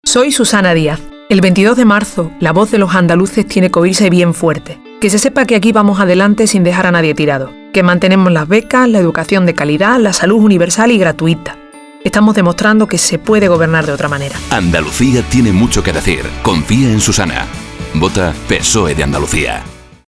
Soy Susana Díaz. El 22 de marzo, la voz de los andaluces tiene que oírse bien fuerte. Que se sepa que aquí vamos adelante sin dejar a nadie tirado. Que mantenemos las becas, la educación de calidad, la salud universal y gratuita. Estamos demostrando que se puede gobernar de otra manera. Andalucía tiene mucho que decir. Confía en Susana. Vota PSOE de Andalucía.